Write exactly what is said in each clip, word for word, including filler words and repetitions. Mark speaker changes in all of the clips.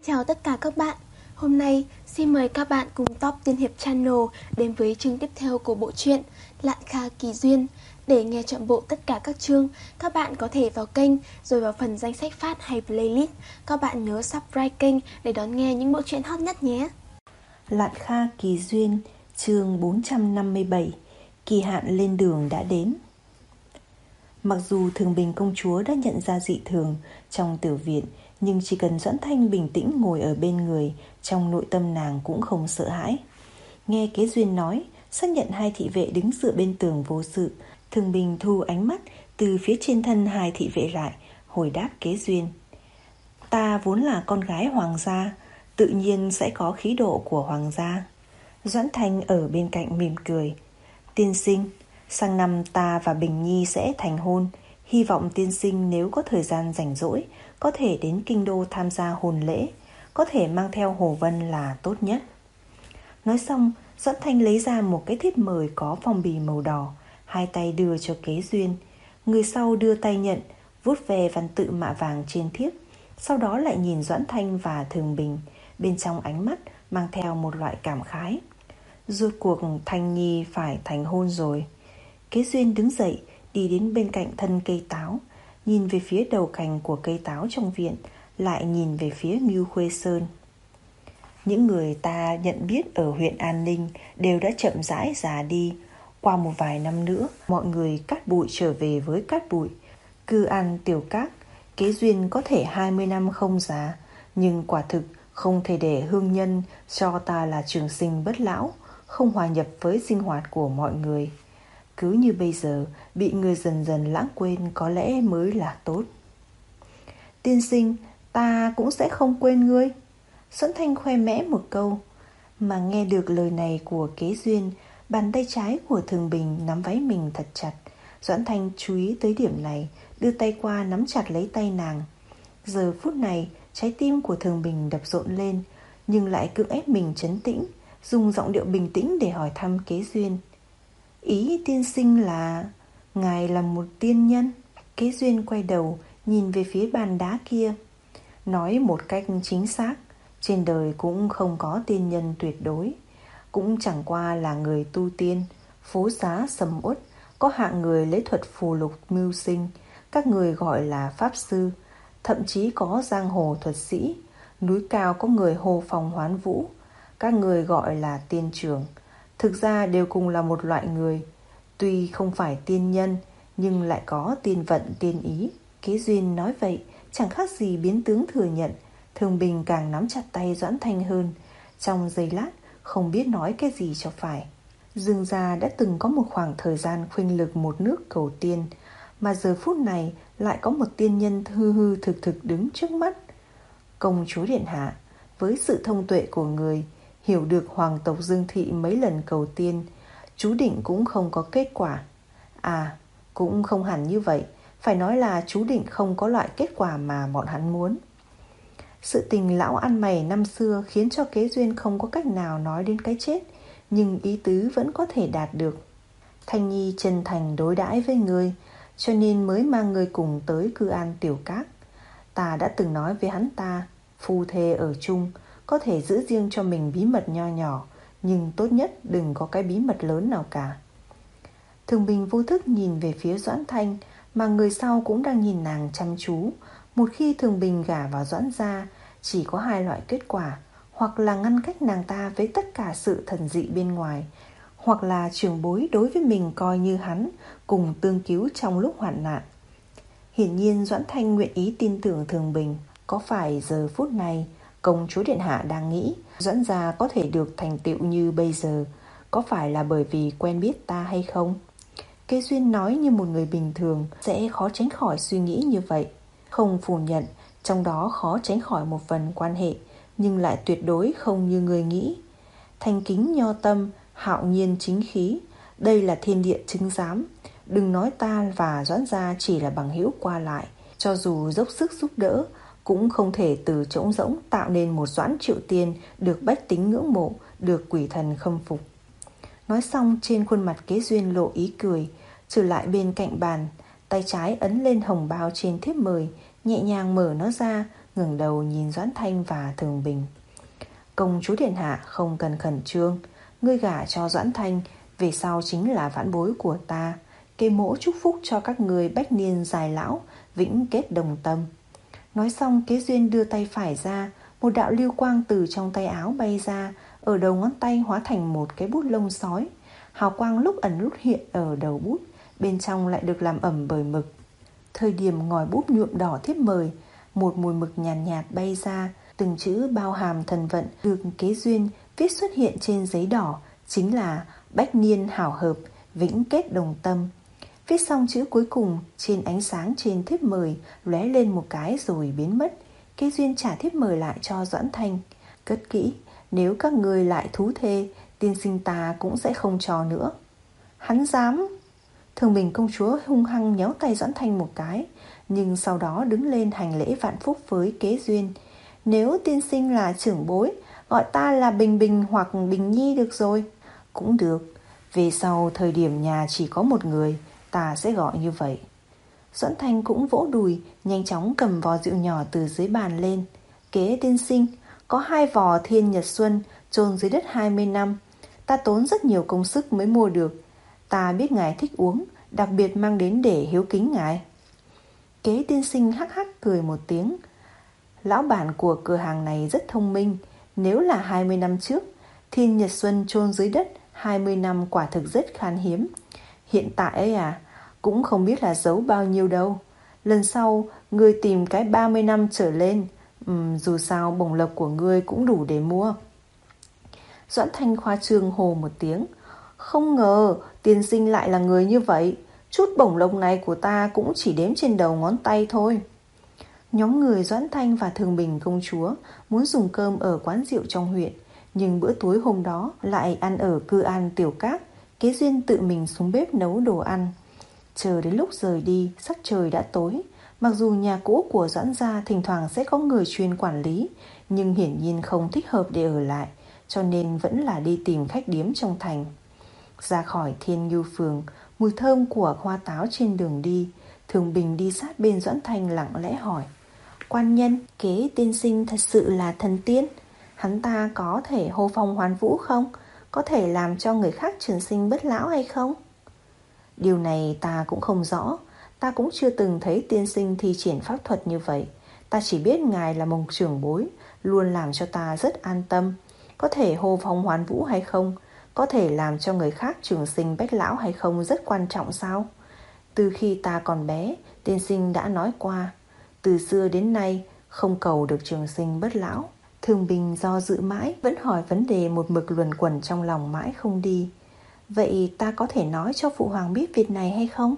Speaker 1: Chào tất cả các bạn. Hôm nay xin mời các bạn cùng Top Tiên Hiệp Channel đến với chương tiếp theo của bộ truyện Lạn Kha Kỳ Duyên. Để nghe trọn bộ tất cả các chương, các bạn có thể vào kênh rồi vào phần danh sách phát hay playlist. Các bạn nhớ subscribe kênh để đón nghe những bộ truyện hot nhất nhé.
Speaker 2: Lạn Kha Kỳ Duyên, chương bốn trăm năm mươi bảy. Kỳ hạn lên đường đã đến. Mặc dù Thường Bình công chúa đã nhận ra dị thường trong tiểu viện, nhưng chỉ cần Doãn Thanh bình tĩnh ngồi ở bên người, trong nội tâm nàng cũng không sợ hãi. Nghe Kế Duyên nói, xác nhận hai thị vệ đứng dựa bên tường vô sự, Thường Bình thu ánh mắt từ phía trên thân hai thị vệ lại, hồi đáp Kế Duyên: Ta vốn là con gái hoàng gia, tự nhiên sẽ có khí độ của hoàng gia. Doãn Thanh ở bên cạnh mỉm cười: Tiên sinh, sang năm ta và Bình Nhi sẽ thành hôn, hy vọng tiên sinh nếu có thời gian rảnh rỗi có thể đến kinh đô tham gia hôn lễ, có thể mang theo Hồ Vân là tốt nhất. Nói xong, Doãn Thanh lấy ra một cái thiếp mời có phong bì màu đỏ, hai tay đưa cho Kế Duyên. Người sau đưa tay nhận, vuốt về văn tự mạ vàng trên thiếp, sau đó lại nhìn Doãn Thanh và Thường Bình, bên trong ánh mắt mang theo một loại cảm khái. Rốt cuộc Thanh Nhi phải thành hôn rồi. Kế Duyên đứng dậy, đi đến bên cạnh thân cây táo, nhìn về phía đầu cành của cây táo trong viện, lại nhìn về phía Ngưu Khuê Sơn. Những người ta nhận biết ở huyện An Ninh đều đã chậm rãi già đi. Qua một vài năm nữa, mọi người cát bụi trở về với cát bụi. Cư An Tiểu Các, Kế Duyên có thể hai mươi năm không già, nhưng quả thực không thể để hương nhân cho ta là trường sinh bất lão, không hòa nhập với sinh hoạt của mọi người. Cứ như bây giờ, bị người dần dần lãng quên có lẽ mới là tốt. Tiên sinh, ta cũng sẽ không quên ngươi. Doãn Thanh khoe mẽ một câu. Mà nghe được lời này của Kế Duyên, bàn tay trái của Thường Bình nắm váy mình thật chặt. Doãn Thanh chú ý tới điểm này, đưa tay qua nắm chặt lấy tay nàng. Giờ phút này, trái tim của Thường Bình đập rộn lên, nhưng lại cưỡng ép mình trấn tĩnh, dùng giọng điệu bình tĩnh để hỏi thăm Kế Duyên. Ý tiên sinh là ngài là một tiên nhân? Kế Duyên quay đầu nhìn về phía bàn đá kia. Nói một cách chính xác, trên đời cũng không có tiên nhân tuyệt đối, cũng chẳng qua là người tu tiên, phố xá sầm uất, có hạng người lấy thuật phù lục mưu sinh, các người gọi là pháp sư, thậm chí có giang hồ thuật sĩ, núi cao có người hô phong hoán vũ, các người gọi là tiên trưởng. Thực ra đều cùng là một loại người, tuy không phải tiên nhân nhưng lại có tiên vận tiên ý. Kế Duyên nói vậy chẳng khác gì biến tướng thừa nhận. Thường Bình càng nắm chặt tay Doãn Thanh hơn, trong giây lát không biết nói cái gì cho phải. Dương gia đã từng có một khoảng thời gian khuynh lực một nước cầu tiên, mà giờ phút này lại có một tiên nhân hư hư thực thực đứng trước mắt. Công chúa điện hạ, với sự thông tuệ của người, hiểu được hoàng tộc Dương thị mấy lần cầu tiên, chú định cũng không có kết quả. À, cũng không hẳn như vậy, phải nói là chú định không có loại kết quả mà bọn hắn muốn. Sự tình lão ăn mày năm xưa khiến cho Kế Duyên không có cách nào nói đến cái chết, nhưng ý tứ vẫn có thể đạt được. Thanh Nhi chân thành đối đãi với ngươi, cho nên mới mang ngươi cùng tới Cư An Tiểu Các. Ta đã từng nói với hắn ta, phu thê ở chung có thể giữ riêng cho mình bí mật nho nhỏ, nhưng tốt nhất đừng có cái bí mật lớn nào cả. Thường Bình vô thức nhìn về phía Doãn Thanh, mà người sau cũng đang nhìn nàng chăm chú. Một khi Thường Bình gả vào Doãn gia, chỉ có hai loại kết quả: hoặc là ngăn cách nàng ta với tất cả sự thần dị bên ngoài, hoặc là trưởng bối đối với mình coi như hắn, cùng tương cứu trong lúc hoạn nạn. Hiển nhiên Doãn Thanh nguyện ý tin tưởng Thường Bình. Có phải giờ phút này công chúa điện hạ đang nghĩ Doãn gia có thể được thành tựu như bây giờ, có phải là bởi vì quen biết ta hay không? Kế Duyên nói như một người bình thường sẽ khó tránh khỏi suy nghĩ như vậy, không phủ nhận trong đó khó tránh khỏi một phần quan hệ, nhưng lại tuyệt đối không như người nghĩ. Thành kính nho tâm, hạo nhiên chính khí, đây là thiên địa chứng giám. Đừng nói ta và Doãn gia chỉ là bằng hữu qua lại, cho dù dốc sức giúp đỡ cũng không thể từ trống rỗng tạo nên một Doãn Triệu Tiên được bách tính ngưỡng mộ, được quỷ thần khâm phục. Nói xong, trên khuôn mặt Kế Duyên lộ ý cười, trở lại bên cạnh bàn, tay trái ấn lên hồng bao trên thiếp mời, nhẹ nhàng mở nó ra, ngẩng đầu nhìn Doãn Thanh và Thường Bình. Công chúa điện hạ không cần khẩn trương, ngươi gả cho Doãn Thanh về sau chính là vãn bối của ta. Kế mỗ chúc phúc cho các ngươi bách niên dài lão, vĩnh kết đồng tâm. Nói xong, Kế Duyên đưa tay phải ra, một đạo lưu quang từ trong tay áo bay ra, ở đầu ngón tay hóa thành một cái bút lông sói. Hào quang lúc ẩn lúc hiện ở đầu bút, bên trong lại được làm ẩm bởi mực. Thời điểm ngòi bút nhuộm đỏ thiếp mời, một mùi mực nhàn nhạt, nhạt bay ra, từng chữ bao hàm thần vận được Kế Duyên viết xuất hiện trên giấy đỏ, chính là bách niên hảo hợp, vĩnh kết đồng tâm. Viết xong chữ cuối cùng, trên ánh sáng trên thiếp mời lóe lên một cái rồi biến mất. Kế Duyên trả thiếp mời lại cho Doãn Thanh. Cất kỹ, nếu các ngươi lại thú thê, tiên sinh ta cũng sẽ không cho nữa. Hắn dám! Thường Bình công chúa hung hăng nhéo tay Doãn Thanh một cái, nhưng sau đó đứng lên hành lễ vạn phúc với Kế Duyên. Nếu tiên sinh là trưởng bối, gọi ta là Bình Bình hoặc Bình Nhi được rồi. Cũng được, về sau thời điểm nhà chỉ có một người, ta sẽ gọi như vậy. Doãn Thanh cũng vỗ đùi, nhanh chóng cầm vò rượu nhỏ từ dưới bàn lên. Kế tiên sinh, có hai vò Thiên Nhật Xuân chôn dưới đất hai mươi năm, ta tốn rất nhiều công sức mới mua được. Ta biết ngài thích uống, đặc biệt mang đến để hiếu kính ngài. Kế tiên sinh hắc hắc cười một tiếng. Lão bản của cửa hàng này rất thông minh. Nếu là hai mươi năm trước, Thiên Nhật Xuân chôn dưới đất hai mươi năm quả thực rất khan hiếm. Hiện tại ấy à, cũng không biết là giấu bao nhiêu đâu. Lần sau ngươi tìm cái ba mươi năm trở lên, uhm, dù sao bổng lộc của ngươi cũng đủ để mua. Doãn Thanh khoa trương hồ một tiếng. Không ngờ tiên sinh lại là người như vậy. Chút bổng lộc này của ta cũng chỉ đếm trên đầu ngón tay thôi. Nhóm người Doãn Thanh và Thường Bình công chúa muốn dùng cơm ở quán rượu trong huyện, nhưng bữa tối hôm đó lại ăn ở Cư An Tiểu Các. Kế Duyên tự mình xuống bếp nấu đồ ăn. Chờ đến lúc rời đi, sắc trời đã tối. Mặc dù nhà cũ của Doãn gia thỉnh thoảng sẽ có người chuyên quản lý, nhưng hiển nhiên không thích hợp để ở lại, cho nên vẫn là đi tìm khách điếm trong thành. Ra khỏi Thiên Ngưu Phường, mùi thơm của hoa táo trên đường đi, Thường Bình đi sát bên Doãn Thanh lặng lẽ hỏi: Quan nhân, Kế tiên sinh thật sự là thần tiên? Hắn ta có thể hô phong hoán vũ không? Có thể làm cho người khác trường sinh bất lão hay không? Điều này ta cũng không rõ. Ta cũng chưa từng thấy tiên sinh thi triển pháp thuật như vậy. Ta chỉ biết ngài là một trưởng bối, luôn làm cho ta rất an tâm. Có thể hô phong hoán vũ hay không, có thể làm cho người khác trường sinh bất lão hay không rất quan trọng sao? Từ khi ta còn bé, tiên sinh đã nói qua, từ xưa đến nay không cầu được trường sinh bất lão. Thường Bình do dự mãi, vẫn hỏi vấn đề một mực luẩn quẩn trong lòng mãi không đi. Vậy ta có thể nói cho phụ hoàng biết việc này hay không?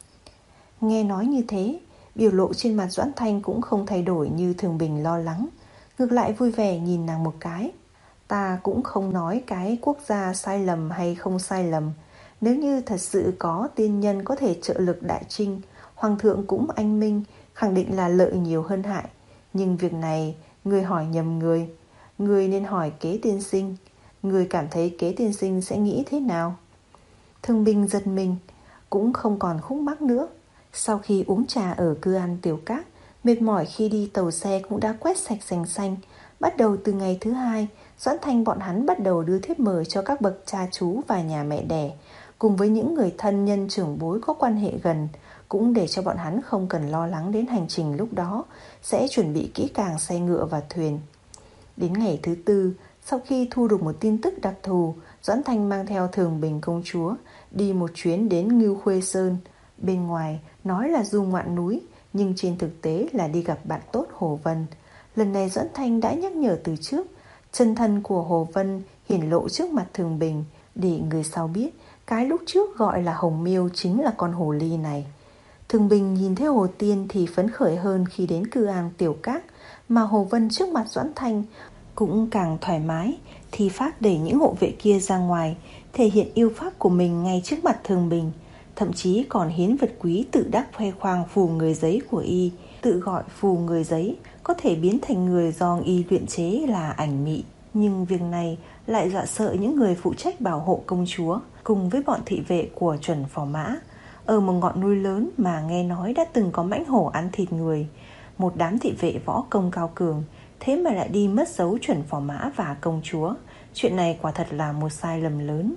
Speaker 2: Nghe nói như thế, biểu lộ trên mặt Doãn Thanh cũng không thay đổi như Thường Bình lo lắng, ngược lại vui vẻ nhìn nàng một cái. Ta cũng không nói cái quốc gia sai lầm hay không sai lầm. Nếu như thật sự có tiên nhân có thể trợ lực đại trinh, hoàng thượng cũng anh minh, khẳng định là lợi nhiều hơn hại. Nhưng việc này người hỏi nhầm người. Người nên hỏi Kế tiên sinh. Người cảm thấy Kế tiên sinh sẽ nghĩ thế nào? Thường Bình giật mình, cũng không còn khúc mắc nữa. Sau khi uống trà ở Cư An Tiểu Các, mệt mỏi khi đi tàu xe cũng đã quét sạch sành xanh. Bắt đầu từ ngày thứ hai, Doãn Thanh bọn hắn bắt đầu đưa thiếp mời cho các bậc cha chú và nhà mẹ đẻ, cùng với những người thân nhân trưởng bối có quan hệ gần, cũng để cho bọn hắn không cần lo lắng đến hành trình lúc đó, sẽ chuẩn bị kỹ càng xe ngựa và thuyền. Đến ngày thứ tư, sau khi thu được một tin tức đặc thù, Doãn Thanh mang theo Thường Bình công chúa đi một chuyến đến Ngưu Khuê Sơn. Bên ngoài nói là du ngoạn núi, nhưng trên thực tế là đi gặp bạn tốt Hồ Vân. Lần này Doãn Thanh đã nhắc nhở từ trước, chân thân của Hồ Vân hiển lộ trước mặt Thường Bình, để người sau biết cái lúc trước gọi là Hồng Miêu chính là con hồ ly này. Thường Bình nhìn thấy Hồ Tiên thì phấn khởi hơn khi đến Cư An Tiểu Các, mà Hồ Vân trước mặt Doãn Thanh cũng càng thoải mái, thì phát đẩy những hộ vệ kia ra ngoài, thể hiện yêu pháp của mình ngay trước mặt Thường Bình, thậm chí còn hiến vật quý tự đắc khoe khoang phù người giấy của y, tự gọi phù người giấy có thể biến thành người do y luyện chế là ảnh mị. Nhưng việc này lại dọa sợ những người phụ trách bảo hộ công chúa cùng với bọn thị vệ của chuẩn phò mã. Ở một ngọn núi lớn mà nghe nói đã từng có mãnh hổ ăn thịt người, một đám thị vệ võ công cao cường, thế mà lại đi mất dấu chuẩn phò mã và công chúa. Chuyện này quả thật là một sai lầm lớn.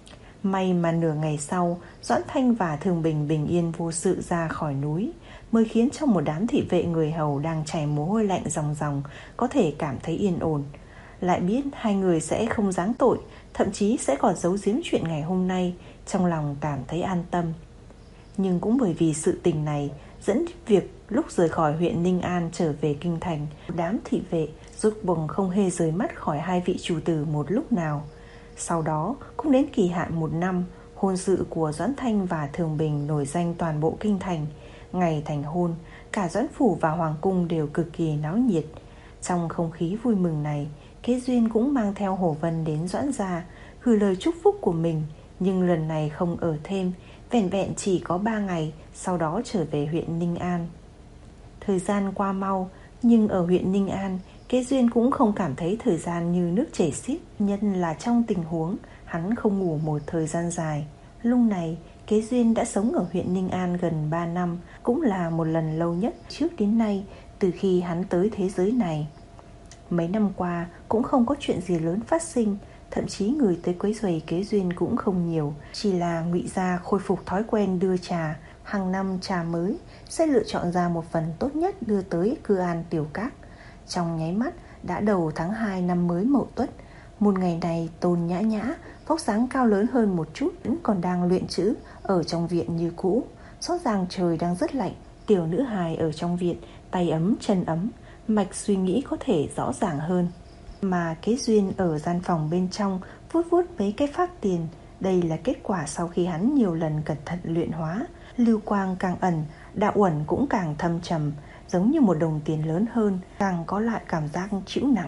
Speaker 2: May mà nửa ngày sau, Doãn Thanh và Thường Bình bình yên vô sự ra khỏi núi, mới khiến cho một đám thị vệ người hầu đang chảy mồ hôi lạnh ròng ròng có thể cảm thấy yên ổn. Lại biết hai người sẽ không giáng tội, thậm chí sẽ còn giấu giếm chuyện ngày hôm nay, trong lòng cảm thấy an tâm. Nhưng cũng bởi vì sự tình này dẫn việc lúc rời khỏi huyện Ninh An trở về kinh thành, đám thị vệ rốt cuộc không hề rời mắt khỏi hai vị chủ tử một lúc nào. Sau đó cũng đến kỳ hạn một năm, hôn sự của Doãn Thanh và Thường Bình nổi danh toàn bộ kinh thành. Ngày thành hôn, cả Doãn phủ và hoàng cung đều cực kỳ náo nhiệt. Trong không khí vui mừng này, Kế Duyên cũng mang theo Hổ Vân đến Doãn gia, gửi lời chúc phúc của mình, nhưng lần này không ở thêm, vẻn vẹn chỉ có ba ngày, sau đó trở về huyện Ninh An. Thời gian qua mau, nhưng ở huyện Ninh An, Kế Duyên cũng không cảm thấy thời gian như nước chảy xiết, nhân là trong tình huống hắn không ngủ một thời gian dài. Lúc này, Kế Duyên đã sống ở huyện Ninh An gần ba năm, cũng là một lần lâu nhất trước đến nay từ khi hắn tới thế giới này. Mấy năm qua cũng không có chuyện gì lớn phát sinh, thậm chí người tới quấy rầy Kế Duyên cũng không nhiều, chỉ là Ngụy gia khôi phục thói quen đưa trà. Hàng năm trà mới sẽ lựa chọn ra một phần tốt nhất đưa tới Cư An Tiểu Các. Trong nháy mắt đã đầu tháng hai năm mới Mậu Tuất. Một ngày này, Tôn Nhã Nhã, vóc dáng cao lớn hơn một chút, vẫn còn đang luyện chữ ở trong viện như cũ. Rõ ràng trời đang rất lạnh, tiểu nữ hài ở trong viện, tay ấm chân ấm, mạch suy nghĩ có thể rõ ràng hơn. Mà Kế Duyên ở gian phòng bên trong vuốt vuốt mấy cái phác tiền. Đây là kết quả sau khi hắn nhiều lần cẩn thận luyện hóa. Lưu quang càng ẩn, đạo uẩn cũng càng thâm trầm, giống như một đồng tiền lớn hơn, càng có lại cảm giác chịu nặng.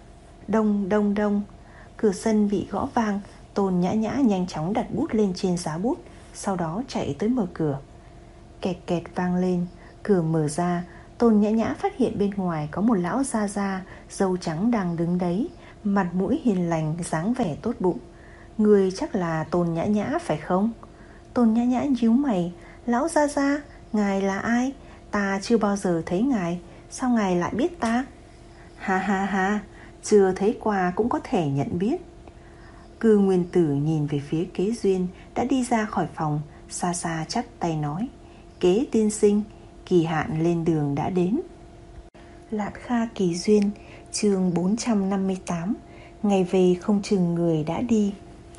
Speaker 2: Đông đông đông, cửa sân bị gõ vang. Tôn Nhã Nhã nhanh chóng đặt bút lên trên giá bút, sau đó chạy tới mở cửa. Kẹt kẹt vang lên, cửa mở ra. Tôn Nhã Nhã phát hiện bên ngoài có một lão gia gia, râu trắng đang đứng đấy, mặt mũi hiền lành, dáng vẻ tốt bụng. Người chắc là Tôn Nhã Nhã phải không? Tôn Nhã Nhã nhíu mày. Lão gia gia, ngài là ai? Ta chưa bao giờ thấy ngài, sao ngài lại biết ta? Ha ha ha, chưa thấy qua cũng có thể nhận biết. Cư Nguyên Tử nhìn về phía Kế Duyên đã đi ra khỏi phòng, xa xa chắp tay nói: Kế tiên sinh, kỳ hạn lên đường đã đến. Lạn Kha Kỳ Duyên, chương bốn trăm năm mươi tám. Ngày về không chừng người đã đi.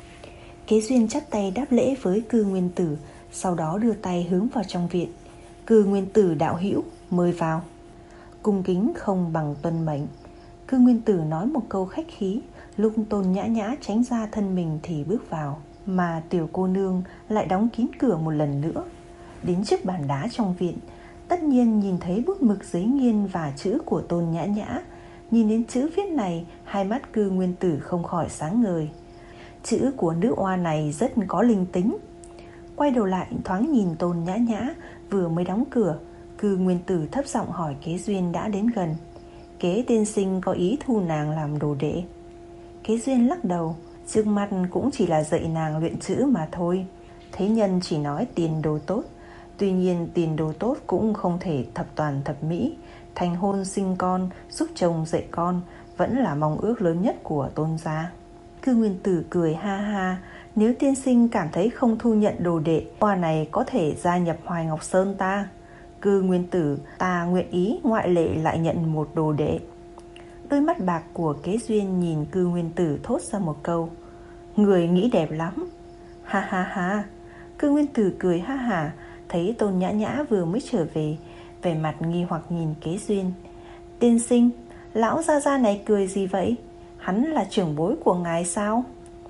Speaker 2: Kế Duyên chắp tay đáp lễ với Cư Nguyên Tử, sau đó đưa tay hướng vào trong viện. Cư Nguyên Tử đạo hữu, mời vào. Cung kính không bằng tuân mệnh. Cư Nguyên Tử nói một câu khách khí, lúc Tôn Nhã Nhã tránh ra thân mình thì bước vào, mà tiểu cô nương lại đóng kín cửa một lần nữa. Đến trước bàn đá trong viện, tất nhiên nhìn thấy bút mực giấy nghiên và chữ của Tôn Nhã Nhã. Nhìn đến chữ viết này, hai mắt Cư Nguyên Tử không khỏi sáng ngời. Chữ của nữ oa này rất có linh tính. Quay đầu lại thoáng nhìn Tôn Nhã Nhã vừa mới đóng cửa, Cư Nguyên Tử thấp giọng hỏi Kế Duyên đã đến gần: Kế tiên sinh có ý thu nàng làm đồ đệ? Kế Duyên lắc đầu, trước mắt cũng chỉ là dạy nàng luyện chữ mà thôi. Thế nhân chỉ nói tiền đồ tốt, tuy nhiên tiền đồ tốt cũng không thể thập toàn thập mỹ. Thành hôn sinh con, giúp chồng dạy con vẫn là mong ước lớn nhất của Tôn gia. Cư Nguyên Tử cười ha ha: Nếu tiên sinh cảm thấy không thu nhận đồ đệ, hoa này có thể gia nhập Hoài Ngọc Sơn ta. Cư Nguyên Tử, ta nguyện ý ngoại lệ lại nhận một đồ đệ. Đôi mắt bạc của Kế Duyên nhìn Cư Nguyên Tử thốt ra một câu: Người nghĩ đẹp lắm. Ha ha ha. Cư Nguyên Tử cười ha hả, thấy Tôn Nhã Nhã vừa mới trở về, vẻ mặt nghi hoặc nhìn Kế Duyên. Tiên sinh, lão gia gia này cười gì vậy? Hắn là trưởng bối của ngài sao?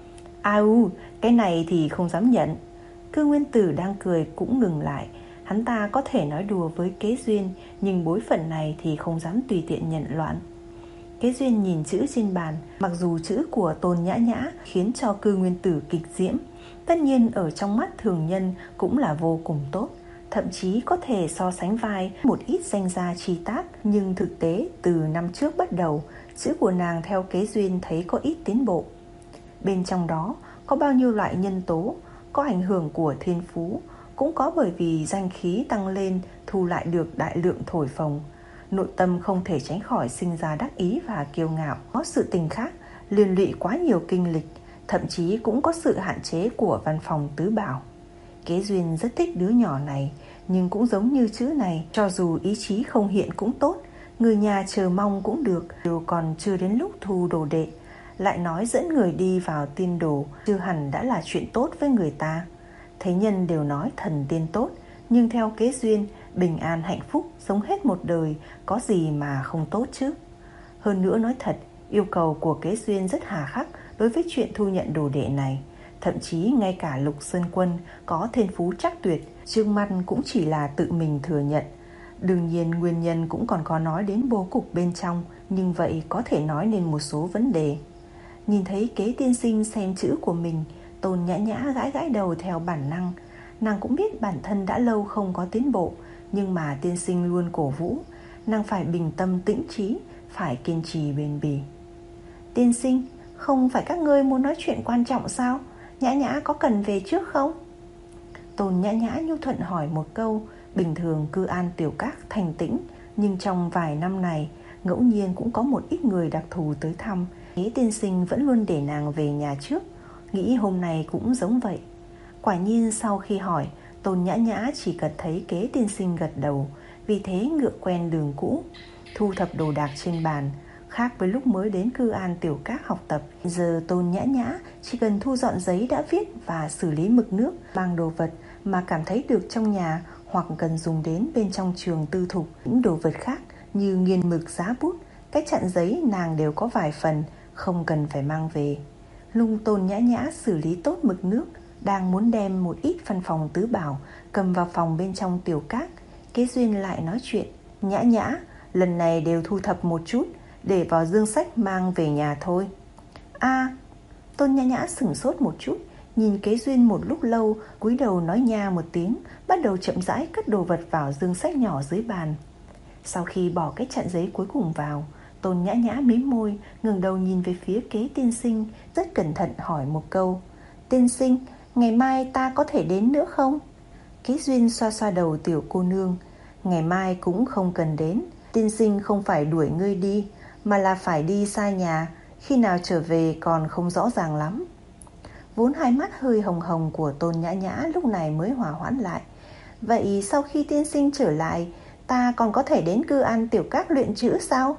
Speaker 2: Au, cái này thì không dám nhận. Cư Nguyên Tử đang cười cũng ngừng lại. Hắn ta có thể nói đùa với Kế Duyên, nhưng bối phận này thì không dám tùy tiện nhận loạn. Kế Duyên nhìn chữ trên bàn, mặc dù chữ của Tôn Nhã Nhã khiến cho Cư Nguyên Tử kịch diễm, tất nhiên ở trong mắt thường nhân cũng là vô cùng tốt, thậm chí có thể so sánh vai một ít danh gia chi tác. Nhưng thực tế từ năm trước bắt đầu, chữ của nàng theo Kế Duyên thấy có ít tiến bộ. Bên trong đó có bao nhiêu loại nhân tố, có ảnh hưởng của thiên phú, cũng có bởi vì danh khí tăng lên thu lại được đại lượng thổi phồng. nội tâm không thể tránh khỏi sinh ra đắc ý và kiêu ngạo. Có sự tình khác, liên lụy quá nhiều kinh lịch, thậm chí cũng có sự hạn chế của văn phòng tứ bảo. Kế Duyên rất thích đứa nhỏ này, nhưng cũng giống như chữ này, cho dù ý chí không hiện cũng tốt, người nhà chờ mong cũng được, đều còn chưa đến lúc thu đồ đệ. Lại nói dẫn người đi vào tiên đồ, chưa hẳn đã là chuyện tốt với người ta. Thế nhân đều nói thần tiên tốt, nhưng theo Kế Duyên, bình an hạnh phúc, sống hết một đời, có gì mà không tốt chứ. Hơn nữa nói thật, yêu cầu của Kế Duyên rất hà khắc đối với chuyện thu nhận đồ đệ này. Thậm chí ngay cả Lục Sơn Quân có thiên phú chắc tuyệt, trước mắt cũng chỉ là tự mình thừa nhận. Đương nhiên nguyên nhân cũng còn có nói đến bố cục bên trong, nhưng vậy có thể nói nên một số vấn đề. Nhìn thấy Kế tiên sinh xem chữ của mình, Tôn Nhã Nhã gãi gãi đầu theo bản năng. Nàng cũng biết bản thân đã lâu không có tiến bộ, nhưng mà tiên sinh luôn cổ vũ, nàng phải bình tâm tĩnh trí, phải kiên trì bền bỉ. Tiên sinh, không phải các ngươi muốn nói chuyện quan trọng sao? Nhã Nhã có cần về trước không? Tôn Nhã Nhã nhu thuận hỏi một câu. Bình thường cư an Tiểu Các thành tĩnh, nhưng trong vài năm này ngẫu nhiên cũng có một ít người đặc thù tới thăm. Kế tiên sinh vẫn luôn để nàng về nhà trước, nghĩ hôm nay cũng giống vậy. Quả nhiên sau khi hỏi, Tôn Nhã Nhã chỉ cần thấy Kế tiên sinh gật đầu, vì thế ngựa quen đường cũ, thu thập đồ đạc trên bàn. Khác với lúc mới đến cư an Tiểu Các học tập, giờ Tôn Nhã Nhã chỉ cần thu dọn giấy đã viết và xử lý mực nước, mang đồ vật mà cảm thấy được trong nhà hoặc cần dùng đến bên trong trường tư thục. Những đồ vật khác như nghiền mực, giá bút, cách chặn giấy nàng đều có vài phần, không cần phải mang về. Lung Tôn Nhã Nhã xử lý tốt mực nước, đang muốn đem một ít văn phòng tứ bảo cầm vào phòng bên trong Tiểu Các, Kế Duyên lại nói chuyện. Nhã Nhã, lần này đều thu thập một chút, để vào dương sách mang về nhà thôi. À, Tôn Nhã Nhã sửng sốt một chút, nhìn Kế Duyên một lúc lâu, cúi đầu nói nha một tiếng, bắt đầu chậm rãi cất đồ vật vào dương sách nhỏ dưới bàn. Sau khi bỏ cái chặn giấy cuối cùng vào, Tôn Nhã Nhã mím môi, ngẩng đầu nhìn về phía Kế tiên sinh, rất cẩn thận hỏi một câu. Tiên sinh, ngày mai ta có thể đến nữa không? Kế Duyên xoa xoa đầu tiểu cô nương. Ngày mai cũng không cần đến, tiên sinh không phải đuổi ngươi đi, mà là phải đi xa nhà, khi nào trở về còn không rõ ràng lắm. Vốn hai mắt hơi hồng hồng của Tôn Nhã Nhã lúc này mới hòa hoãn lại. Vậy sau khi tiên sinh trở lại, ta còn có thể đến cư an Tiểu Các luyện chữ sao?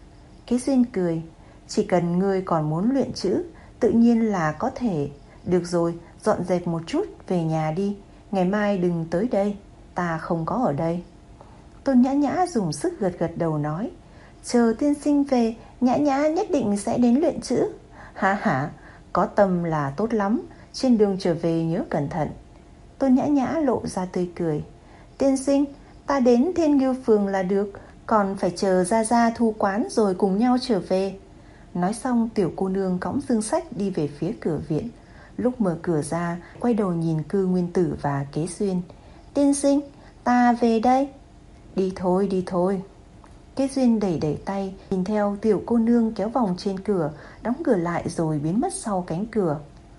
Speaker 2: Kế Duyên cười. Chỉ cần ngươi còn muốn luyện chữ, tự nhiên là có thể. Được rồi, dọn dẹp một chút, về nhà đi. Ngày mai đừng tới đây, ta không có ở đây. Tôn Nhã Nhã dùng sức gật gật đầu nói. Chờ tiên sinh về, Nhã Nhã nhất định sẽ đến luyện chữ. Hả hả, có tâm là tốt lắm, trên đường trở về nhớ cẩn thận. Tôn Nhã Nhã lộ ra tươi cười. Tiên sinh, ta đến Thiên Ngưu Phường là được, còn phải chờ Gia Gia thu quán rồi cùng nhau trở về. Nói xong tiểu cô nương cõng dương sách đi về phía cửa viện. Lúc mở cửa ra, quay đầu nhìn Cư Nguyên Tử và Kế Duyên. Tiên sinh, ta về đây. Đi thôi, đi thôi. Kế Duyên đẩy đẩy tay, nhìn theo tiểu cô nương kéo vòng trên cửa, đóng cửa lại rồi biến mất sau cánh cửa.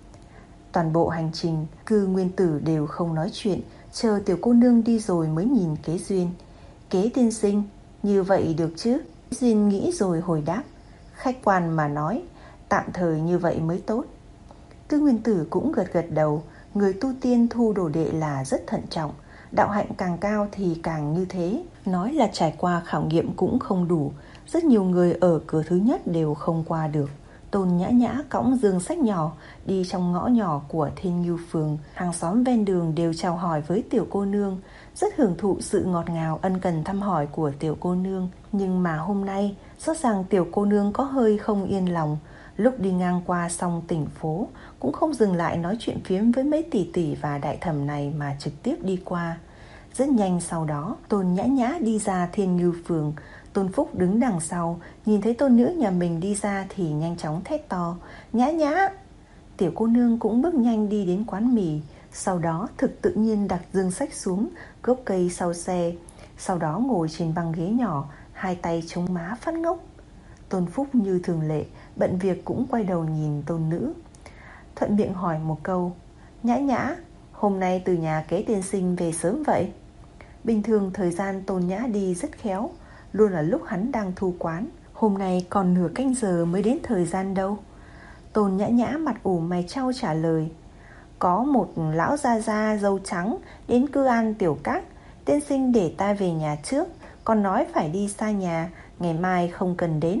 Speaker 2: Toàn bộ hành trình, Cư Nguyên Tử đều không nói chuyện, chờ tiểu cô nương đi rồi mới nhìn Kế Duyên. Kế tiên sinh, như vậy được chứ? Kế Duyên nghĩ rồi hồi đáp. Khách quan mà nói, tạm thời như vậy mới tốt. Cư Nguyên Tử cũng gật gật đầu. Người tu tiên thu đồ đệ là rất thận trọng, đạo hạnh càng cao thì càng như thế. Nói là trải qua khảo nghiệm cũng không đủ, rất nhiều người ở cửa thứ nhất đều không qua được. Tôn Nhã Nhã cõng dương sách nhỏ đi trong ngõ nhỏ của Thiên Ngưu Phường. Hàng xóm ven đường đều chào hỏi với tiểu cô nương, rất hưởng thụ sự ngọt ngào ân cần thăm hỏi của tiểu cô nương. Nhưng mà hôm nay rõ ràng tiểu cô nương có hơi không yên lòng. Lúc đi ngang qua song tỉnh phố cũng không dừng lại nói chuyện phiếm với mấy tỷ tỷ và đại thẩm này mà trực tiếp đi qua. Rất nhanh sau đó, Tôn Nhã Nhã đi ra Thiên Ngưu Phường. Tôn Phúc đứng đằng sau, nhìn thấy tôn nữ nhà mình đi ra thì nhanh chóng thét to. Nhã Nhã! Tiểu cô nương cũng bước nhanh đi đến quán mì. Sau đó thực tự nhiên đặt dương sách xuống gốc cây sau xe. Sau đó ngồi trên băng ghế nhỏ, hai tay chống má phát ngốc. Tôn Phúc như thường lệ, bận việc cũng quay đầu nhìn tôn nữ, thuận miệng hỏi một câu. Nhã Nhã, hôm nay từ nhà Kế tiên sinh về sớm vậy? Bình thường thời gian Tôn Nhã đi rất khéo, luôn là lúc hắn đang thu quán. Hôm nay còn nửa canh giờ mới đến thời gian đâu. Tôn Nhã Nhã mặt ủ mày trao trả lời: Có một lão gia gia râu trắng đến Cư An Tiểu Các. Tiên sinh để ta về nhà trước, còn nói phải đi xa nhà, ngày mai không cần đến.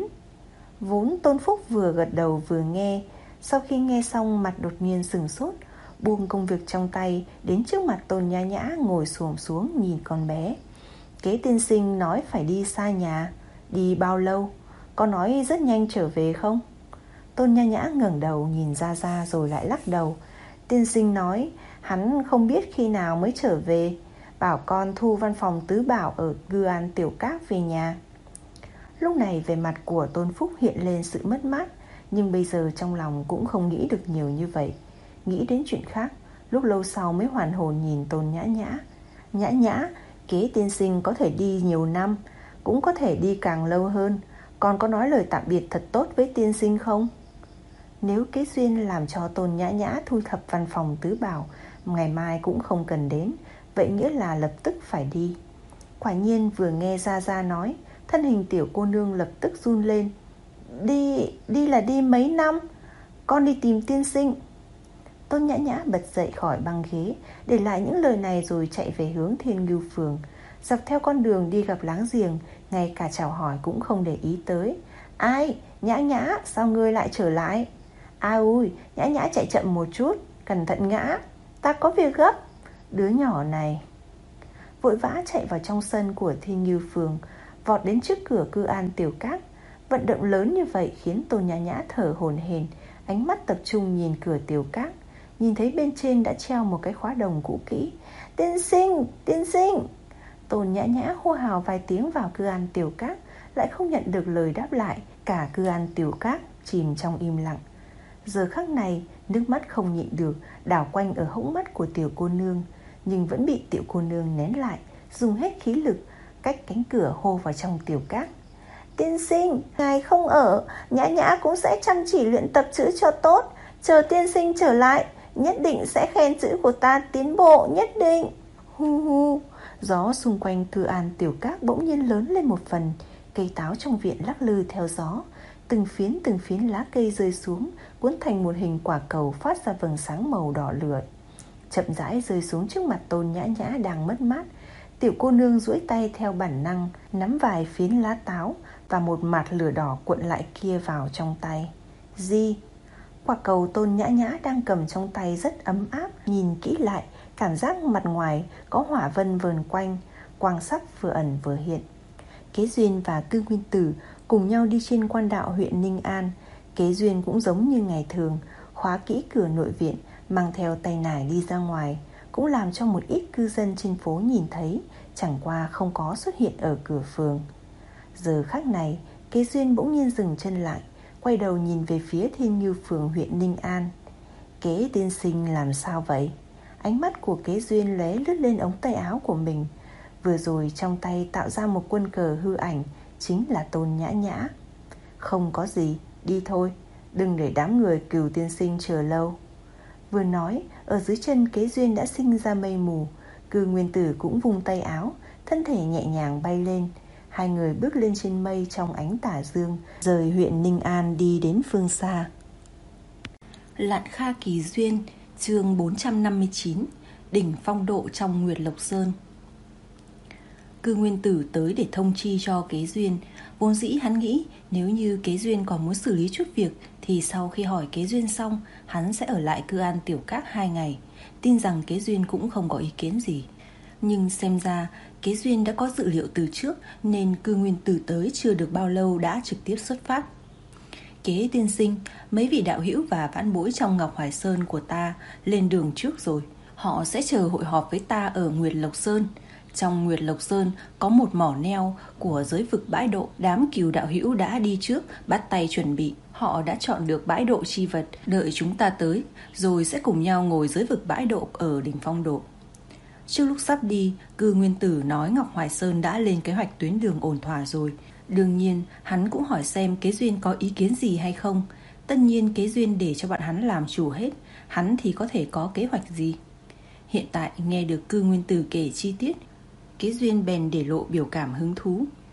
Speaker 2: Vốn Tôn Phúc vừa gật đầu vừa nghe. Sau khi nghe xong, mặt đột nhiên sửng sốt, buông công việc trong tay, đến trước mặt Tôn Nhã Nhã, ngồi xổm xuống nhìn con bé. Kế tiên sinh nói phải đi xa nhà. Đi bao lâu? Có nói rất nhanh trở về không? Tôn Nhã Nhã ngẩng đầu nhìn Gia Gia rồi lại lắc đầu. Tiên sinh nói hắn không biết khi nào mới trở về, bảo con thu văn phòng tứ bảo ở Cư An Tiểu Các về nhà. Lúc này vẻ mặt của Tôn Phúc hiện lên sự mất mát, nhưng bây giờ trong lòng cũng không nghĩ được nhiều như vậy. Nghĩ đến chuyện khác, lúc lâu sau mới hoàn hồn nhìn Tôn Nhã Nhã. Nhã Nhã, kế tiên sinh có thể đi nhiều năm, cũng có thể đi càng lâu hơn. Con có nói lời tạm biệt thật tốt với tiên sinh không? Nếu Kế Duyên làm cho Tôn Nhã Nhã thu thập văn phòng tứ bảo, ngày mai cũng không cần đến, vậy nghĩa là lập tức phải đi. Quả nhiên vừa nghe Gia Gia nói, thân hình tiểu cô nương lập tức run lên. Đi, đi là đi mấy năm? Con đi tìm tiên sinh. Tôn Nhã Nhã bật dậy khỏi băng ghế, để lại những lời này rồi chạy về hướng Thiên Ngưu Phường. Dọc theo con đường đi gặp láng giềng, ngay cả chào hỏi cũng không để ý tới. Ai? Nhã Nhã, sao ngươi lại trở lại? À ui, Nhã Nhã chạy chậm một chút, cẩn thận ngã, ta có việc gấp. Đứa nhỏ này vội vã chạy vào trong sân của Thiên Ngưu Phường, vọt đến trước cửa Cư An Tiểu Các. Vận động lớn như vậy khiến Tôn Nhã Nhã thở hổn hển, ánh mắt tập trung nhìn cửa Tiểu Các, nhìn thấy bên trên đã treo một cái khóa đồng cũ kỹ. Tiên sinh, tiên sinh. Tôn Nhã Nhã hô hào vài tiếng vào Cư An Tiểu Các, lại không nhận được lời đáp lại. Cả Cư An Tiểu Các chìm trong im lặng. Giờ khắc này, nước mắt không nhịn được đảo quanh ở hốc mắt của tiểu cô nương, nhưng vẫn bị tiểu cô nương nén lại, dùng hết khí lực cách cánh cửa hô vào trong Tiểu Các. Tiên sinh, ngài không ở, Nhã Nhã cũng sẽ chăm chỉ luyện tập chữ cho tốt. Chờ tiên sinh trở lại, nhất định sẽ khen chữ của ta tiến bộ, nhất định. Hu hu. Gió xung quanh Cư An Tiểu Các bỗng nhiên lớn lên một phần. Cây táo trong viện lắc lư theo gió, từng phiến từng phiến lá cây rơi xuống, cuốn thành một hình quả cầu phát ra vầng sáng màu đỏ lửa, chậm rãi rơi xuống trước mặt Tôn Nhã Nhã đang mất mát. Tiểu cô nương duỗi tay theo bản năng nắm vài phiến lá táo và một mạt lửa đỏ cuộn lại kia vào trong tay. Gì? Quả cầu Tôn Nhã Nhã đang cầm trong tay rất ấm áp, nhìn kỹ lại, cảm giác mặt ngoài có hỏa vân vờn quanh, quang sắc vừa ẩn vừa hiện. Kế Duyên và Cư Nguyên Tử cùng nhau đi trên quan đạo huyện Ninh An. Kế Duyên cũng giống như ngày thường, khóa kỹ cửa nội viện, mang theo tay nải đi ra ngoài, cũng làm cho một ít cư dân trên phố nhìn thấy, chẳng qua không có xuất hiện ở cửa phường. Giờ khắc này, Kế Duyên bỗng nhiên dừng chân lại, quay đầu nhìn về phía Thiên Ngưu Phường huyện Ninh An. Kế tiên sinh làm sao vậy? Ánh mắt của Kế Duyên lóe lướt lên ống tay áo của mình. Vừa rồi trong tay tạo ra một quân cờ hư ảnh, chính là Tôn Nhã Nhã. Không có gì, đi thôi, đừng để đám người Cửu tiên sinh chờ lâu. Vừa nói, ở dưới chân Kế Duyên đã sinh ra mây mù. Cư Nguyên Tử cũng vung tay áo, thân thể nhẹ nhàng bay lên. Hai người bước lên trên mây trong ánh tà dương, rời huyện Ninh An đi đến phương xa. Lạn Kha Kỳ Duyên, chương bốn trăm năm mươi chín, đỉnh phong độ trong Nguyệt Lộc Sơn. Cư Nguyên Tử tới để thông chi cho Kế Duyên. Vốn dĩ hắn nghĩ nếu như Kế Duyên còn muốn xử lý chút việc thì sau khi hỏi Kế Duyên xong, hắn sẽ ở lại Cư An Tiểu Các hai ngày. Tin rằng Kế Duyên cũng không có ý kiến gì. Nhưng xem ra Kế Duyên đã có dự liệu từ trước, nên Cư Nguyên Tử tới chưa được bao lâu đã trực tiếp xuất phát. Kế tiên sinh, mấy vị đạo hữu và vãn bối trong Ngọc Hoài Sơn của ta lên đường trước rồi. Họ sẽ chờ hội họp với ta ở Nguyệt Lộc Sơn. Trong Nguyệt Lộc Sơn có một mỏ neo của giới vực bãi độ. Đám Cừu đạo hữu đã đi trước, bắt tay chuẩn bị. Họ đã chọn được bãi độ chi vật, đợi chúng ta tới, rồi sẽ cùng nhau ngồi giới vực bãi độ ở đỉnh phong độ. Trước lúc sắp đi, Cư Nguyên Tử nói Ngọc Hoài Sơn đã lên kế hoạch tuyến đường ổn thỏa rồi. Đương nhiên, hắn cũng hỏi xem Kế Duyên có ý kiến gì hay không. Tất nhiên Kế Duyên để cho bọn hắn làm chủ hết, hắn thì có thể có kế hoạch gì. Hiện tại nghe được Cư Nguyên Tử kể chi tiết, Kế Duyên bèn để lộ biểu cảm hứng thú.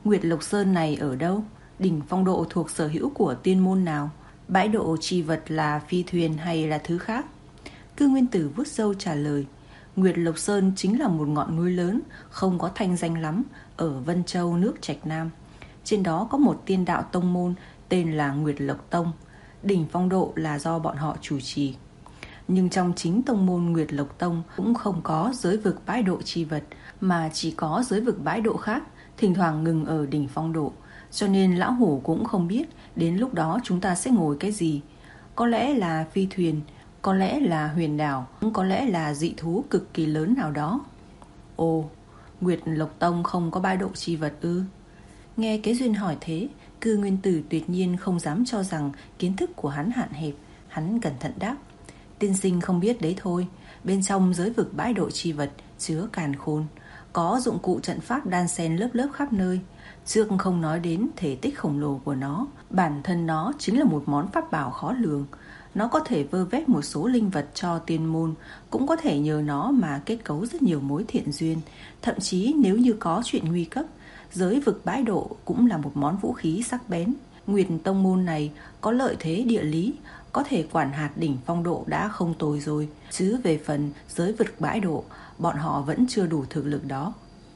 Speaker 2: Nguyệt Lộc Sơn này ở đâu? Đỉnh Phong Độ thuộc sở hữu của tiên môn nào? Bãi độ chi vật là phi thuyền hay là thứ khác? Cư Nguyên Tử vuốt râu trả lời. Nguyệt Lộc Sơn chính là một ngọn núi lớn, không có thanh danh lắm, ở Vân Châu nước Trạch Nam. Trên đó có một tiên đạo tông môn tên là Nguyệt Lộc Tông. Đỉnh Phong Độ là do bọn họ chủ trì. Nhưng trong chính tông môn Nguyệt Lộc Tông cũng không có giới vực bãi độ chi vật, mà chỉ có giới vực bãi độ khác, thỉnh thoảng ngừng ở đỉnh Phong Độ. Cho nên lão hổ cũng không biết đến lúc đó chúng ta sẽ ngồi cái gì. Có lẽ là phi thuyền, có lẽ là huyền đảo, cũng có lẽ là dị thú cực kỳ lớn nào đó. Ồ, Nguyệt Lộc Tông không có bãi độ chi vật ư? Nghe Kế Duyên hỏi thế, Cư Nguyên Tử tuyệt nhiên không dám cho rằng kiến thức của hắn hạn hẹp. Hắn cẩn thận đáp. Tiên sinh không biết đấy thôi. Bên trong giới vực bãi độ chi vật chứa càn khôn, có dụng cụ trận pháp đan xen lớp lớp khắp nơi. Trước không nói đến thể tích khổng lồ của nó, bản thân nó chính là một món pháp bảo khó lường. Nó có thể vơ vét một số linh vật cho tiên môn, cũng có thể nhờ nó mà kết cấu rất nhiều mối thiện duyên. Thậm chí nếu như có chuyện nguy cấp, giới vực bãi độ cũng là một món vũ khí sắc bén. Nguyệt tông môn này có lợi thế địa lý, có thể quản hạt đỉnh Phong Độ đã không tồi rồi. Chứ về phần giới vực bãi độ, bọn họ vẫn chưa đủ thực lực đó.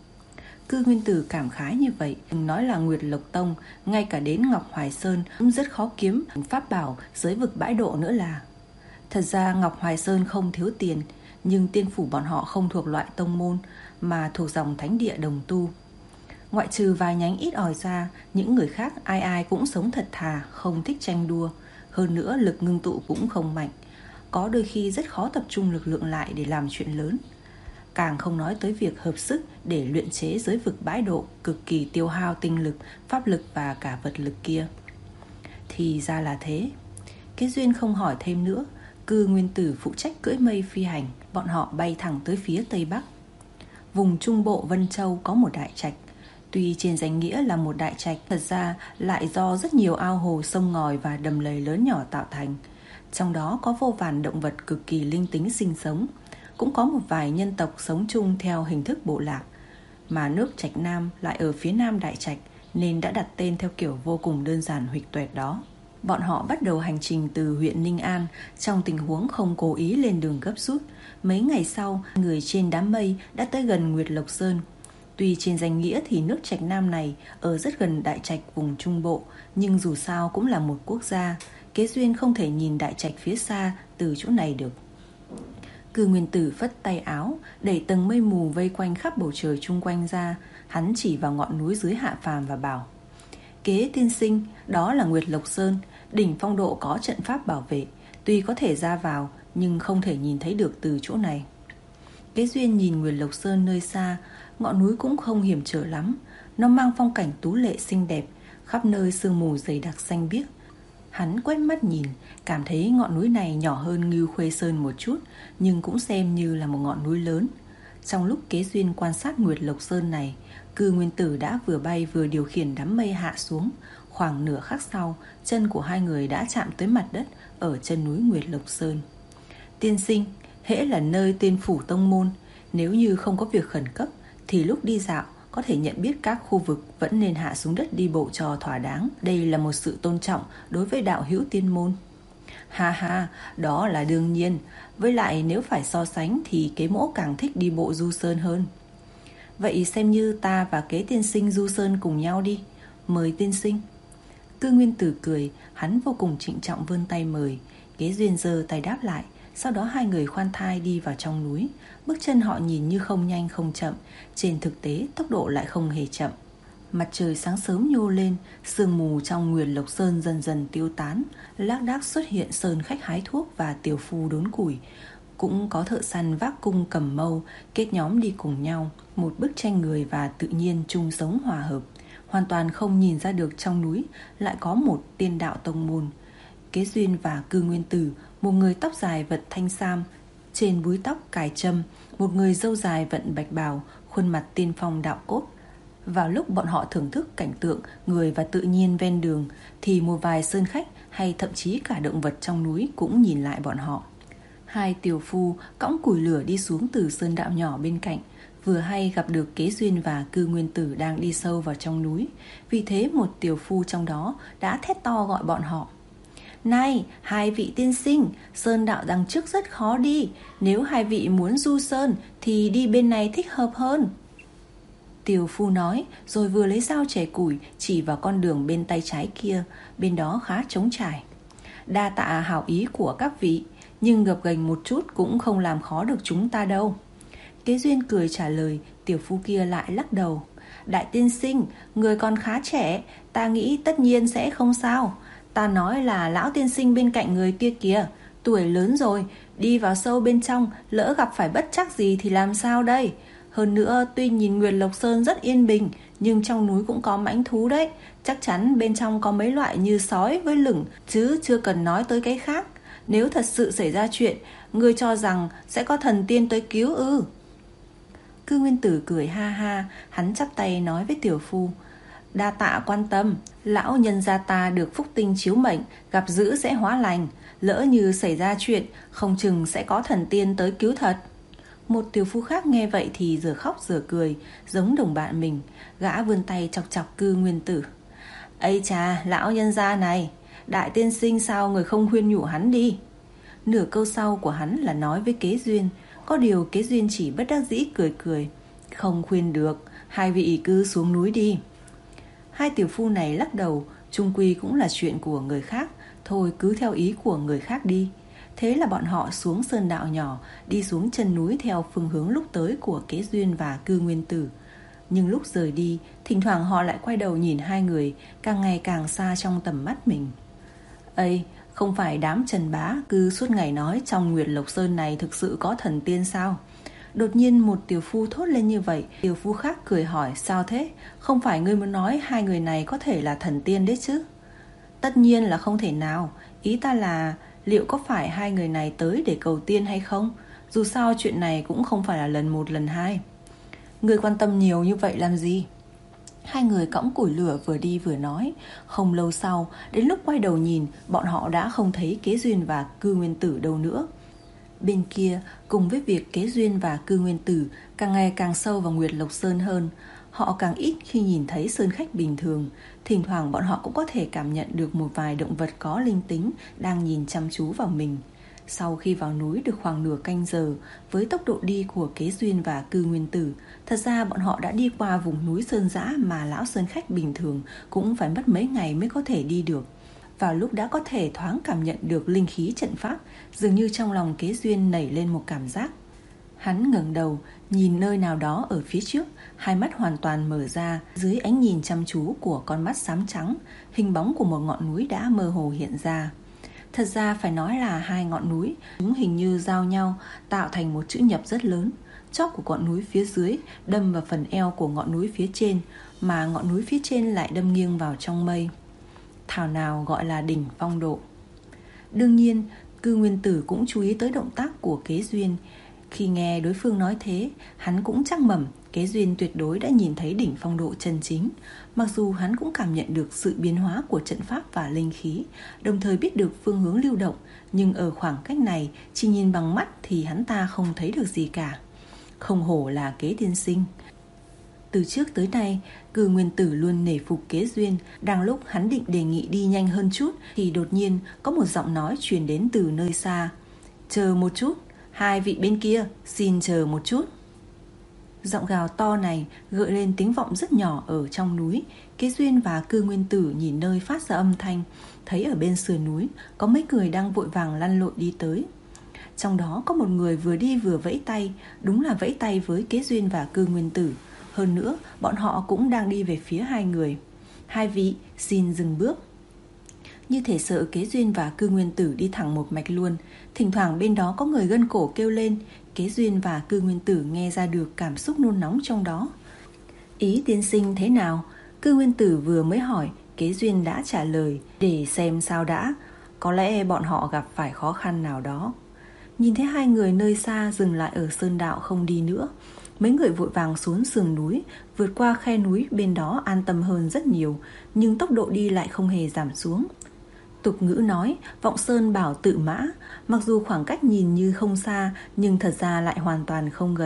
Speaker 2: Cư Nguyên Tử cảm khái như vậy. Đừng nói là Nguyệt Lộc Tông, ngay cả đến Ngọc Hoài Sơn cũng rất khó kiếm pháp bảo giới vực bãi độ nữa là. Thật ra Ngọc Hoài Sơn không thiếu tiền, nhưng tiên phủ bọn họ không thuộc loại tông môn, mà thuộc dòng thánh địa đồng tu. Ngoại trừ vài nhánh ít ỏi ra, những người khác ai ai cũng sống thật thà, không thích tranh đua. Hơn nữa lực ngưng tụ cũng không mạnh, có đôi khi rất khó tập trung lực lượng lại để làm chuyện lớn. Càng không nói tới việc hợp sức để luyện chế giới vực bãi độ cực kỳ tiêu hao tinh lực, pháp lực và cả vật lực kia. Thì ra là thế. Kế Duyên không hỏi thêm nữa. Cư Nguyên Tử phụ trách cưỡi mây phi hành. Bọn họ bay thẳng tới phía Tây Bắc. Vùng Trung Bộ Vân Châu có một đại trạch. Tuy trên danh nghĩa là một đại trạch, thật ra lại do rất nhiều ao hồ, sông ngòi và đầm lầy lớn nhỏ tạo thành. Trong đó có vô vàn động vật cực kỳ linh tính sinh sống. Cũng có một vài nhân tộc sống chung theo hình thức bộ lạc. Mà nước Trạch Nam lại ở phía nam đại trạch, nên đã đặt tên theo kiểu vô cùng đơn giản huỵch toẹt đó. Bọn họ bắt đầu hành trình từ huyện Ninh An, trong tình huống không cố ý lên đường gấp rút. Mấy ngày sau, người trên đám mây đã tới gần Nguyệt Lộc Sơn. Tuy trên danh nghĩa thì nước Trạch Nam này ở rất gần đại trạch vùng Trung Bộ, nhưng dù sao cũng là một quốc gia. Kế Duyên không thể nhìn đại trạch phía xa từ chỗ này được. Cư Nguyên Tử phất tay áo, đẩy tầng mây mù vây quanh khắp bầu trời chung quanh ra. Hắn chỉ vào ngọn núi dưới hạ phàm và bảo: Kế tiên sinh, đó là Nguyệt Lộc Sơn. Đỉnh Phong Độ có trận pháp bảo vệ, tuy có thể ra vào nhưng không thể nhìn thấy được từ chỗ này. Kế Duyên nhìn Nguyệt Lộc Sơn nơi xa. Ngọn núi cũng không hiểm trở lắm. Nó mang phong cảnh tú lệ xinh đẹp, khắp nơi sương mù dày đặc xanh biếc. Hắn quét mắt nhìn, cảm thấy ngọn núi này nhỏ hơn Ngưu Khuê Sơn một chút, nhưng cũng xem như là một ngọn núi lớn. Trong lúc Kế Duyên quan sát Nguyệt Lộc Sơn này, Cư Nguyên Tử đã vừa bay vừa điều khiển đám mây hạ xuống. Khoảng nửa khắc sau, chân của hai người đã chạm tới mặt đất ở chân núi Nguyệt Lộc Sơn. Tiên sinh, hễ là nơi tiên phủ tông môn, nếu như không có việc khẩn cấp thì lúc đi dạo có thể nhận biết các khu vực vẫn nên hạ xuống đất đi bộ cho thỏa đáng. Đây là một sự tôn trọng đối với đạo hữu tiên môn. Ha ha, đó là đương nhiên. Với lại nếu phải so sánh thì Kế mỗ càng thích đi bộ du sơn hơn. Vậy xem như ta và Kế tiên sinh du sơn cùng nhau đi. Mời tiên sinh. Cư Nguyên Tử cười, hắn vô cùng trịnh trọng vươn tay mời. Kế Duyên giơ tay đáp lại. Sau đó hai người khoan thai đi vào trong núi. Bước chân họ nhìn như không nhanh không chậm, trên thực tế tốc độ lại không hề chậm. Mặt trời sáng sớm nhô lên, sương mù trong Nguyệt Lộc Sơn dần dần tiêu tán. Lác đác xuất hiện sơn khách hái thuốc và tiểu phu đốn củi. Cũng có thợ săn vác cung cầm mâu, kết nhóm đi cùng nhau. Một bức tranh người và tự nhiên chung sống hòa hợp. Hoàn toàn không nhìn ra được trong núi lại có một tiên đạo tông môn. Kế Duyên và Cư Nguyên Tử, một người tóc dài vận thanh sam, trên búi tóc cài trâm, một người râu dài vận bạch bào, khuôn mặt tiên phong đạo cốt. Vào lúc bọn họ thưởng thức cảnh tượng người và tự nhiên ven đường, thì một vài sơn khách hay thậm chí cả động vật trong núi cũng nhìn lại bọn họ. Hai tiểu phu cõng củi lửa đi xuống từ sơn đạo nhỏ bên cạnh, vừa hay gặp được Kế Duyên và Cư Nguyên Tử đang đi sâu vào trong núi. Vì thế một tiểu phu trong đó đã thét to gọi bọn họ: "Này, hai vị tiên sinh, sơn đạo đằng trước rất khó đi. Nếu hai vị muốn du sơn thì đi bên này thích hợp hơn." Tiểu phu nói, rồi vừa lấy dao chẻ củi chỉ vào con đường bên tay trái kia. Bên đó khá trống trải. "Đa tạ hảo ý của các vị, nhưng gập ghềnh một chút cũng không làm khó được chúng ta đâu." Kế Duyên cười trả lời. Tiểu phu kia lại lắc đầu: "Đại tiên sinh, người còn khá trẻ, ta nghĩ tất nhiên sẽ không sao. Ta nói là lão tiên sinh bên cạnh người kia kìa, tuổi lớn rồi, đi vào sâu bên trong, lỡ gặp phải bất trắc gì thì làm sao đây? Hơn nữa, tuy nhìn Nguyệt Lộc Sơn rất yên bình, nhưng trong núi cũng có mãnh thú đấy. Chắc chắn bên trong có mấy loại như sói với lửng, chứ chưa cần nói tới cái khác. Nếu thật sự xảy ra chuyện, ngươi cho rằng sẽ có thần tiên tới cứu ư?" Cư Nguyên Tử cười ha ha. Hắn chắp tay nói với tiểu phu: "Đa tạ quan tâm. Lão nhân gia ta được phúc tinh chiếu mệnh, gặp dữ sẽ hóa lành. Lỡ như xảy ra chuyện, không chừng sẽ có thần tiên tới cứu thật." Một tiểu phu khác nghe vậy thì giờ khóc giờ cười, giống đồng bạn mình. Gã vươn tay chọc chọc Cư Nguyên Tử: "Ây chà, lão nhân gia này, đại tiên sinh sao người không khuyên nhủ hắn đi?" Nửa câu sau của hắn là nói với Kế Duyên. Có điều Kế Duyên chỉ bất đắc dĩ cười cười: "Không khuyên được, hai vị cứ xuống núi đi." Hai tiểu phu này lắc đầu, chung quy cũng là chuyện của người khác, thôi cứ theo ý của người khác đi. Thế là bọn họ xuống sơn đạo nhỏ, đi xuống chân núi theo phương hướng lúc tới của Kế Duyên và Cư Nguyên Tử. Nhưng lúc rời đi, thỉnh thoảng họ lại quay đầu nhìn hai người, càng ngày càng xa trong tầm mắt mình. "Ây, không phải đám Trần Bá cứ suốt ngày nói trong Nguyệt Lộc Sơn này thực sự có thần tiên sao?" Đột nhiên một tiểu phu thốt lên như vậy. Tiểu phu khác cười hỏi: "Sao thế? Không phải ngươi muốn nói hai người này có thể là thần tiên đấy chứ?" "Tất nhiên là không thể nào. Ý ta là liệu có phải hai người này tới để cầu tiên hay không? Dù sao chuyện này cũng không phải là lần một lần hai." "Ngươi quan tâm nhiều như vậy làm gì?" Hai người cõng củi lửa vừa đi vừa nói. Không lâu sau, đến lúc quay đầu nhìn, bọn họ đã không thấy Kế Duyên và Cư Nguyên Tử đâu nữa. Bên kia, cùng với việc Kế Duyên và Cư Nguyên Tử càng ngày càng sâu vào Nguyệt Lộc Sơn hơn, họ càng ít khi nhìn thấy sơn khách bình thường. Thỉnh thoảng bọn họ cũng có thể cảm nhận được một vài động vật có linh tính đang nhìn chăm chú vào mình. Sau khi vào núi được khoảng nửa canh giờ, với tốc độ đi của Kế Duyên và Cư Nguyên Tử, thật ra bọn họ đã đi qua vùng núi sơn dã mà lão sơn khách bình thường cũng phải mất mấy ngày mới có thể đi được. Vào lúc đã có thể thoáng cảm nhận được linh khí trận pháp, dường như trong lòng Kế Duyên nảy lên một cảm giác. Hắn ngẩng đầu, nhìn nơi nào đó ở phía trước, hai mắt hoàn toàn mở ra, dưới ánh nhìn chăm chú của con mắt xám trắng, hình bóng của một ngọn núi đã mơ hồ hiện ra. Thật ra phải nói là hai ngọn núi, chúng hình như giao nhau, tạo thành một chữ nhập rất lớn. Chóp của ngọn núi phía dưới đâm vào phần eo của ngọn núi phía trên, mà ngọn núi phía trên lại đâm nghiêng vào trong mây. Thảo nào gọi là đỉnh phong độ. Đương nhiên, Cư Nguyên Tử cũng chú ý tới động tác của Kế Duyên. Khi nghe đối phương nói thế, hắn cũng chắc mẩm Kế Duyên tuyệt đối đã nhìn thấy đỉnh phong độ chân chính. Mặc dù hắn cũng cảm nhận được sự biến hóa của trận pháp và linh khí, đồng thời biết được phương hướng lưu động, nhưng ở khoảng cách này, chỉ nhìn bằng mắt thì hắn ta không thấy được gì cả. Không hổ là Kế tiên sinh. Từ trước tới nay, Cư Nguyên Tử luôn nể phục Kế Duyên. Đang lúc hắn định đề nghị đi nhanh hơn chút thì đột nhiên có một giọng nói truyền đến từ nơi xa: "Chờ một chút, hai vị bên kia, xin chờ một chút." Giọng gào to này gợi lên tiếng vọng rất nhỏ ở trong núi. Kế Duyên và Cư Nguyên Tử nhìn nơi phát ra âm thanh, thấy ở bên sườn núi có mấy người đang vội vàng lăn lộn đi tới. Trong đó có một người vừa đi vừa vẫy tay, đúng là vẫy tay với Kế Duyên và Cư Nguyên Tử. Hơn nữa, bọn họ cũng đang đi về phía hai người. "Hai vị, xin dừng bước." Như thể sợ Kế Duyên và Cư Nguyên Tử đi thẳng một mạch luôn. Thỉnh thoảng bên đó có người gân cổ kêu lên. Kế Duyên và Cư Nguyên Tử nghe ra được cảm xúc nôn nóng trong đó. "Ý tiên sinh thế nào?" Cư Nguyên Tử vừa mới hỏi, Kế Duyên đã trả lời: "Để xem sao đã, có lẽ bọn họ gặp phải khó khăn nào đó." Nhìn thấy hai người nơi xa dừng lại ở sơn đạo không đi nữa, mấy người vội vàng xuống sườn núi, vượt qua khe núi bên đó an tâm hơn rất nhiều, nhưng tốc độ đi lại không hề giảm xuống. Tục ngữ nói, vọng sơn bảo tự mã, mặc dù khoảng cách nhìn như không xa, nhưng thật ra lại hoàn toàn không gần.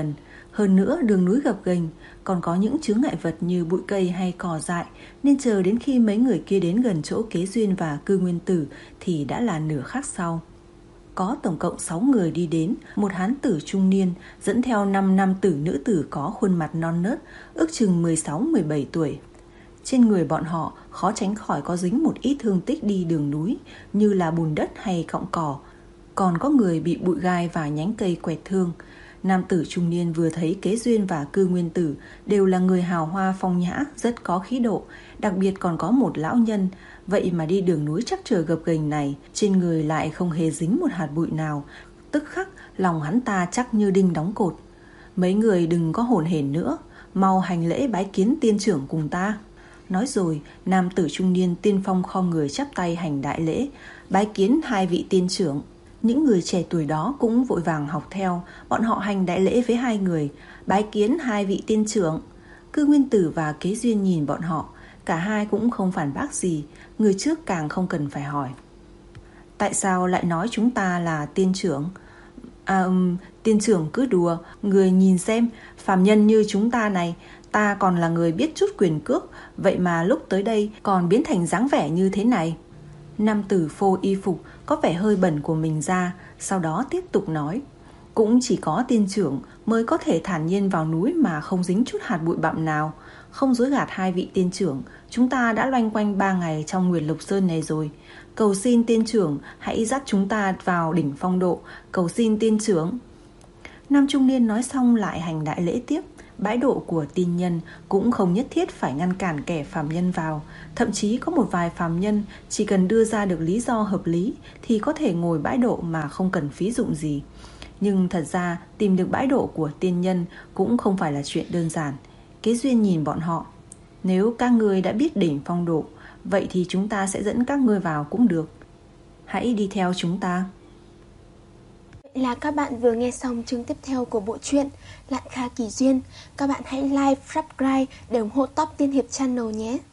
Speaker 2: Hơn nữa đường núi gập ghềnh, còn có những chướng ngại vật như bụi cây hay cỏ dại, nên chờ đến khi mấy người kia đến gần chỗ Kế Duyên và Cư Nguyên Tử thì đã là nửa khắc sau. Có tổng cộng sáu người đi đến, một hán tử trung niên dẫn theo năm nam tử nữ tử có khuôn mặt non nớt, ước chừng mười sáu mười bảy tuổi. Trên người bọn họ khó tránh khỏi có dính một ít thương tích đi đường núi, như là bùn đất hay cọng cỏ. Còn có người bị bụi gai và nhánh cây quẹt thương. Nam tử trung niên vừa thấy Kế Duyên và Cư Nguyên Tử đều là người hào hoa phong nhã, rất có khí độ, đặc biệt còn có một lão nhân. Vậy mà đi đường núi chắc trở gập ghềnh này, trên người lại không hề dính một hạt bụi nào. Tức khắc lòng hắn ta chắc như đinh đóng cột. Mấy người đừng có hổn hển nữa, mau hành lễ bái kiến tiên trưởng cùng ta. Nói rồi, nam tử trung niên tiên phong khom người chắp tay hành đại lễ, bái kiến hai vị tiên trưởng. Những người trẻ tuổi đó cũng vội vàng học theo, bọn họ hành đại lễ với hai người, bái kiến hai vị tiên trưởng. Cư Nguyên Tử và Kế Duyên nhìn bọn họ, cả hai cũng không phản bác gì, người trước càng không cần phải hỏi. Tại sao lại nói chúng ta là tiên trưởng? À um, tiên trưởng cứ đùa, người nhìn xem, phàm nhân như chúng ta này, ta còn là người biết chút quyền cước, vậy mà lúc tới đây còn biến thành dáng vẻ như thế này. Nam tử phô y phục có vẻ hơi bẩn của mình ra, sau đó tiếp tục nói. Cũng chỉ có tiên trưởng mới có thể thản nhiên vào núi mà không dính chút hạt bụi bặm nào. Không dối gạt hai vị tiên trưởng, chúng ta đã loanh quanh ba ngày trong Nguyệt Lục Sơn này rồi. Cầu xin tiên trưởng hãy dắt chúng ta vào đỉnh phong độ, cầu xin tiên trưởng. Nam trung niên nói xong lại hành đại lễ tiếp. Bãi độ của tiên nhân cũng không nhất thiết phải ngăn cản kẻ phàm nhân vào. Thậm chí có một vài phàm nhân chỉ cần đưa ra được lý do hợp lý thì có thể ngồi bãi độ mà không cần phí dụng gì. Nhưng thật ra tìm được bãi độ của tiên nhân cũng không phải là chuyện đơn giản. Kế Duyên nhìn bọn họ. Nếu các ngươi đã biết đỉnh phong độ, vậy thì chúng ta sẽ dẫn các ngươi vào cũng được. Hãy đi theo chúng ta.
Speaker 1: Vậy là các bạn vừa nghe xong chương tiếp theo của bộ truyện Lạn Kha Kỳ Duyên. Các bạn hãy like, subscribe để ủng hộ Top Tiên Hiệp Channel nhé.